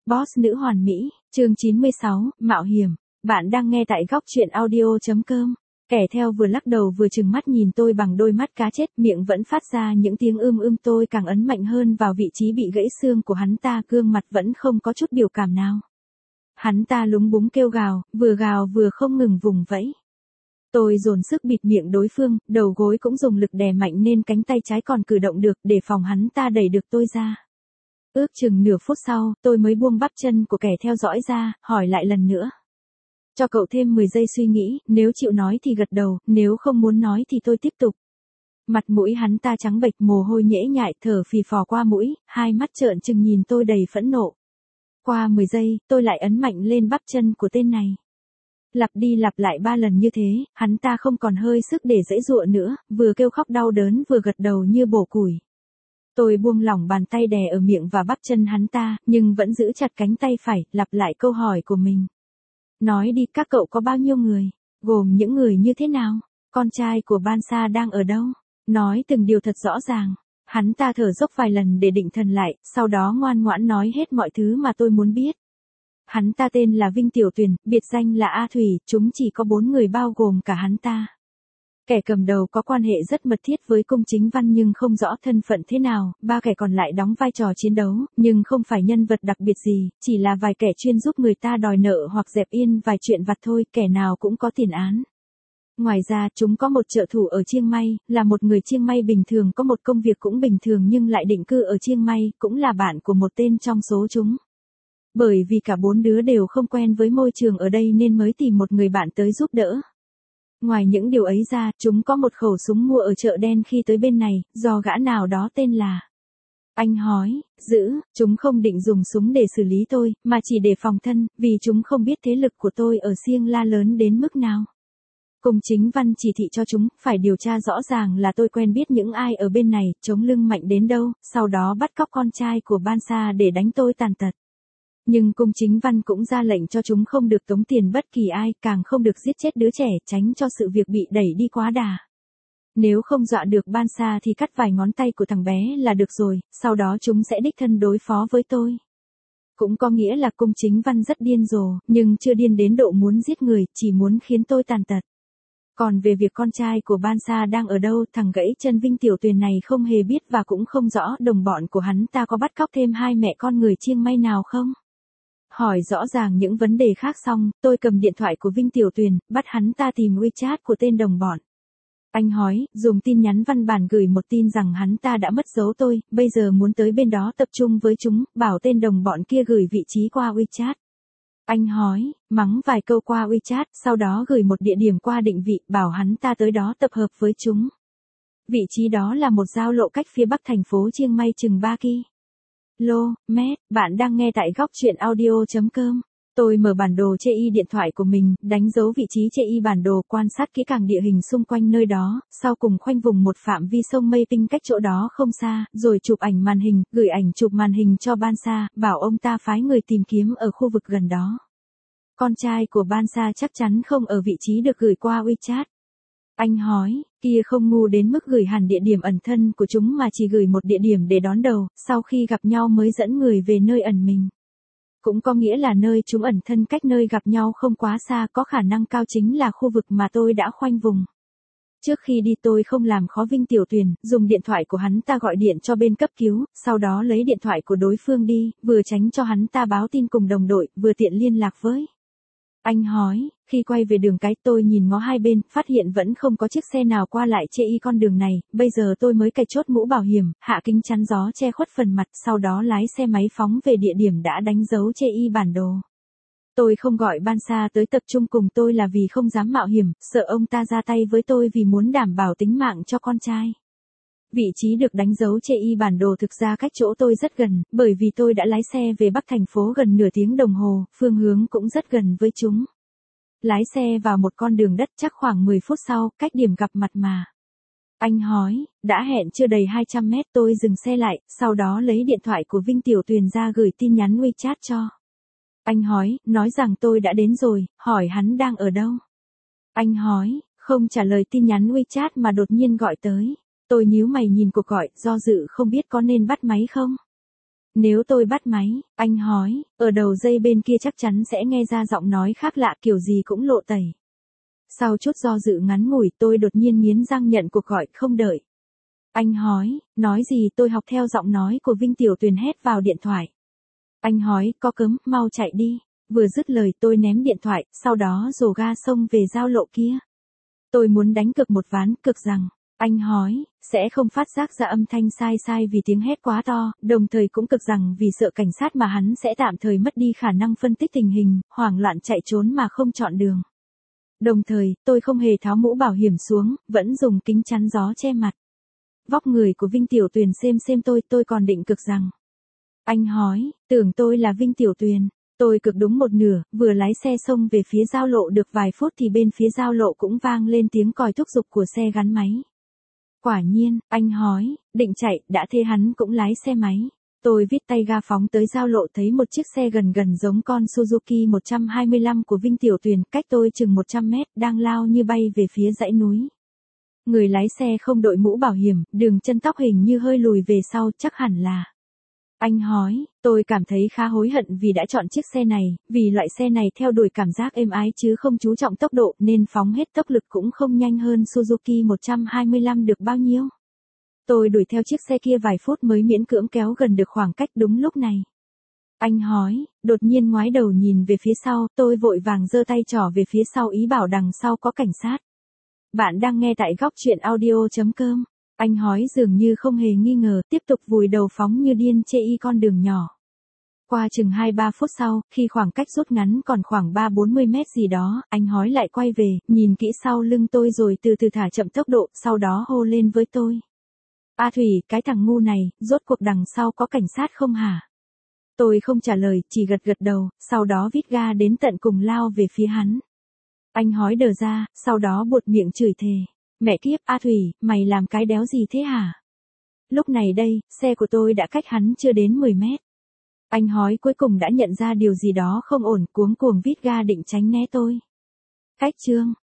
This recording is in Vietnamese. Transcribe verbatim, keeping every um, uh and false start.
Boss nữ hoàn mỹ, chương chín mươi sáu, mạo hiểm. Bạn đang nghe tại góc truyện audio.com. Kẻ theo vừa lắc đầu vừa trừng mắt nhìn tôi bằng đôi mắt cá chết, miệng vẫn phát ra những tiếng ưm ưm. Tôi càng ấn mạnh hơn vào vị trí bị gãy xương của hắn ta, gương mặt vẫn không có chút biểu cảm nào. Hắn ta lúng búng kêu gào, vừa gào vừa không ngừng vùng vẫy. Tôi dồn sức bịt miệng đối phương, đầu gối cũng dùng lực đè mạnh nên cánh tay trái còn cử động được để phòng hắn ta đẩy được tôi ra. Ước chừng nửa phút sau, tôi mới buông bắp chân của kẻ theo dõi ra, hỏi lại lần nữa. Cho cậu thêm mười giây suy nghĩ, nếu chịu nói thì gật đầu, nếu không muốn nói thì tôi tiếp tục. Mặt mũi hắn ta trắng bệch, mồ hôi nhễ nhại, thở phì phò qua mũi, hai mắt trợn trừng nhìn tôi đầy phẫn nộ. Qua mười giây, tôi lại ấn mạnh lên bắp chân của tên này. Lặp đi lặp lại ba lần như thế, hắn ta không còn hơi sức để giãy giụa nữa, vừa kêu khóc đau đớn vừa gật đầu như bổ củi. Tôi buông lỏng bàn tay đè ở miệng và bắp chân hắn ta, nhưng vẫn giữ chặt cánh tay phải, lặp lại câu hỏi của mình. Nói đi, các cậu có bao nhiêu người? Gồm những người như thế nào? Con trai của Ban Sa đang ở đâu? Nói từng điều thật rõ ràng. Hắn ta thở dốc vài lần để định thần lại, sau đó ngoan ngoãn nói hết mọi thứ mà tôi muốn biết. Hắn ta tên là Vinh Tiểu Tuyền, biệt danh là A Thủy, chúng chỉ có bốn người bao gồm cả hắn ta. Kẻ cầm đầu có quan hệ rất mật thiết với Cung Chính Văn nhưng không rõ thân phận thế nào, ba kẻ còn lại đóng vai trò chiến đấu, nhưng không phải nhân vật đặc biệt gì, chỉ là vài kẻ chuyên giúp người ta đòi nợ hoặc dẹp yên vài chuyện vặt thôi, kẻ nào cũng có tiền án. Ngoài ra, chúng có một trợ thủ ở Chiang Mai, là một người Chiang Mai bình thường có một công việc cũng bình thường nhưng lại định cư ở Chiang Mai, cũng là bạn của một tên trong số chúng. Bởi vì cả bốn đứa đều không quen với môi trường ở đây nên mới tìm một người bạn tới giúp đỡ. Ngoài những điều ấy ra, chúng có một khẩu súng mua ở chợ đen khi tới bên này, do gã nào đó tên là Anh Hói giữ. Chúng không định dùng súng để xử lý tôi, mà chỉ để phòng thân, vì chúng không biết thế lực của tôi ở Siêng La lớn đến mức nào. Cung Chính Văn chỉ thị cho chúng, phải điều tra rõ ràng là tôi quen biết những ai ở bên này, chống lưng mạnh đến đâu, sau đó bắt cóc con trai của Ban Sa để đánh tôi tàn tật. Nhưng Cung Chính Văn cũng ra lệnh cho chúng không được tống tiền bất kỳ ai, càng không được giết chết đứa trẻ, tránh cho sự việc bị đẩy đi quá đà. Nếu không dọa được Ban Sa thì cắt vài ngón tay của thằng bé là được rồi, sau đó chúng sẽ đích thân đối phó với tôi. Cũng có nghĩa là Cung Chính Văn rất điên rồ, nhưng chưa điên đến độ muốn giết người, chỉ muốn khiến tôi tàn tật. Còn về việc con trai của Ban Sa đang ở đâu, thằng gãy chân Vinh Tiểu Tuyền này không hề biết và cũng không rõ đồng bọn của hắn ta có bắt cóc thêm hai mẹ con người Chiang Mai nào không. Hỏi rõ ràng những vấn đề khác xong, tôi cầm điện thoại của Vinh Tiểu Tuyền, bắt hắn ta tìm WeChat của tên đồng bọn. Anh Hói, dùng tin nhắn văn bản gửi một tin rằng hắn ta đã mất dấu tôi, bây giờ muốn tới bên đó tập trung với chúng, bảo tên đồng bọn kia gửi vị trí qua WeChat. Anh Hói, mắng vài câu qua WeChat, sau đó gửi một địa điểm qua định vị, bảo hắn ta tới đó tập hợp với chúng. Vị trí đó là một giao lộ cách phía bắc thành phố Chiang Mai chừng ba ki lô mét. Bạn đang nghe tại góc truyện audio.com. Tôi mở bản đồ chê y điện thoại của mình, đánh dấu vị trí chê y bản đồ, quan sát kỹ càng địa hình xung quanh nơi đó, sau cùng khoanh vùng một phạm vi sông Mây Tinh cách chỗ đó không xa, rồi chụp ảnh màn hình, gửi ảnh chụp màn hình cho Ban Sa, bảo ông ta phái người tìm kiếm ở khu vực gần đó. Con trai của Ban Sa chắc chắn không ở vị trí được gửi qua WeChat. Anh Hói, kia không ngu đến mức gửi hẳn địa điểm ẩn thân của chúng mà chỉ gửi một địa điểm để đón đầu, sau khi gặp nhau mới dẫn người về nơi ẩn mình. Cũng có nghĩa là nơi chúng ẩn thân cách nơi gặp nhau không quá xa, có khả năng cao chính là khu vực mà tôi đã khoanh vùng. Trước khi đi tôi không làm khó Vinh Tiểu Tuyền, dùng điện thoại của hắn ta gọi điện cho bên cấp cứu, sau đó lấy điện thoại của đối phương đi, vừa tránh cho hắn ta báo tin cùng đồng đội, vừa tiện liên lạc với Anh Hói. Khi quay về đường cái tôi nhìn ngó hai bên, phát hiện vẫn không có chiếc xe nào qua lại chê y con đường này, bây giờ tôi mới cài chốt mũ bảo hiểm, hạ kính chắn gió che khuất phần mặt, sau đó lái xe máy phóng về địa điểm đã đánh dấu chê y bản đồ. Tôi không gọi Ban Sa tới tập trung cùng tôi là vì không dám mạo hiểm, sợ ông ta ra tay với tôi vì muốn đảm bảo tính mạng cho con trai. Vị trí được đánh dấu chê y bản đồ thực ra cách chỗ tôi rất gần, bởi vì tôi đã lái xe về bắc thành phố gần nửa tiếng đồng hồ, phương hướng cũng rất gần với chúng. Lái xe vào một con đường đất chắc khoảng mười phút sau, cách điểm gặp mặt mà. Anh Hói, đã hẹn chưa đầy hai trăm mét tôi dừng xe lại, sau đó lấy điện thoại của Vinh Tiểu Tuyền ra gửi tin nhắn WeChat cho Anh Hói, nói rằng tôi đã đến rồi, hỏi hắn đang ở đâu. Anh Hói, không trả lời tin nhắn WeChat mà đột nhiên gọi tới. Tôi nhíu mày nhìn cuộc gọi, do dự không biết có nên bắt máy không. Nếu tôi bắt máy, anh hỏi, ở đầu dây bên kia chắc chắn sẽ nghe ra giọng nói khác lạ kiểu gì cũng lộ tẩy. Sau chút do dự ngắn ngủi tôi đột nhiên nghiến răng nhận cuộc gọi không đợi. Anh hỏi, nói gì tôi học theo giọng nói của Vinh Tiểu Tuyền hét vào điện thoại. Anh hỏi, có cấm, mau chạy đi. Vừa dứt lời tôi ném điện thoại, sau đó rồ ga xông về giao lộ kia. Tôi muốn đánh cực một ván, cực rằng. Anh hỏi, sẽ không phát giác ra âm thanh sai sai vì tiếng hét quá to, đồng thời cũng cực rằng vì sợ cảnh sát mà hắn sẽ tạm thời mất đi khả năng phân tích tình hình, hoảng loạn chạy trốn mà không chọn đường. Đồng thời, tôi không hề tháo mũ bảo hiểm xuống, vẫn dùng kính chắn gió che mặt. Vóc người của Vinh Tiểu Tuyền xem xem tôi, tôi còn định cực rằng. Anh hỏi, tưởng tôi là Vinh Tiểu Tuyền. Tôi cực đúng một nửa, vừa lái xe xông về phía giao lộ được vài phút thì bên phía giao lộ cũng vang lên tiếng còi thúc giục của xe gắn máy. Quả nhiên, anh hỏi, định chạy, đã thế hắn cũng lái xe máy. Tôi vít tay ga phóng tới giao lộ thấy một chiếc xe gần gần giống con Suzuki một trăm hai mươi lăm của Vinh Tiểu Tuyền, cách tôi chừng một trăm mét, đang lao như bay về phía dãy núi. Người lái xe không đội mũ bảo hiểm, đường chân tóc hình như hơi lùi về sau, chắc hẳn là. Anh hỏi, tôi cảm thấy khá hối hận vì đã chọn chiếc xe này, vì loại xe này theo đuổi cảm giác êm ái chứ không chú trọng tốc độ nên phóng hết tốc lực cũng không nhanh hơn Suzuki một trăm hai mươi lăm được bao nhiêu. Tôi đuổi theo chiếc xe kia vài phút mới miễn cưỡng kéo gần được khoảng cách đúng lúc này. Anh hỏi, đột nhiên ngoái đầu nhìn về phía sau, tôi vội vàng giơ tay trỏ về phía sau ý bảo đằng sau có cảnh sát. Bạn đang nghe tại góc truyện audio chấm com. Anh hỏi dường như không hề nghi ngờ, tiếp tục vùi đầu phóng như điên chê y con đường nhỏ. Qua chừng hai ba phút sau, khi khoảng cách rút ngắn còn khoảng ba bốn mươi mét gì đó, anh hỏi lại quay về, nhìn kỹ sau lưng tôi rồi từ từ thả chậm tốc độ, sau đó hô lên với tôi. A Thủy, cái thằng ngu này, rốt cuộc đằng sau có cảnh sát không hả? Tôi không trả lời, chỉ gật gật đầu, sau đó vít ga đến tận cùng lao về phía hắn. Anh hỏi đờ ra, sau đó buột miệng chửi thề. Mẹ kiếp, A Thủy, mày làm cái đéo gì thế hả? Lúc này đây, xe của tôi đã cách hắn chưa đến mười mét. Anh hói cuối cùng đã nhận ra điều gì đó không ổn, cuống cuồng vít ga định tránh né tôi. Cách chương,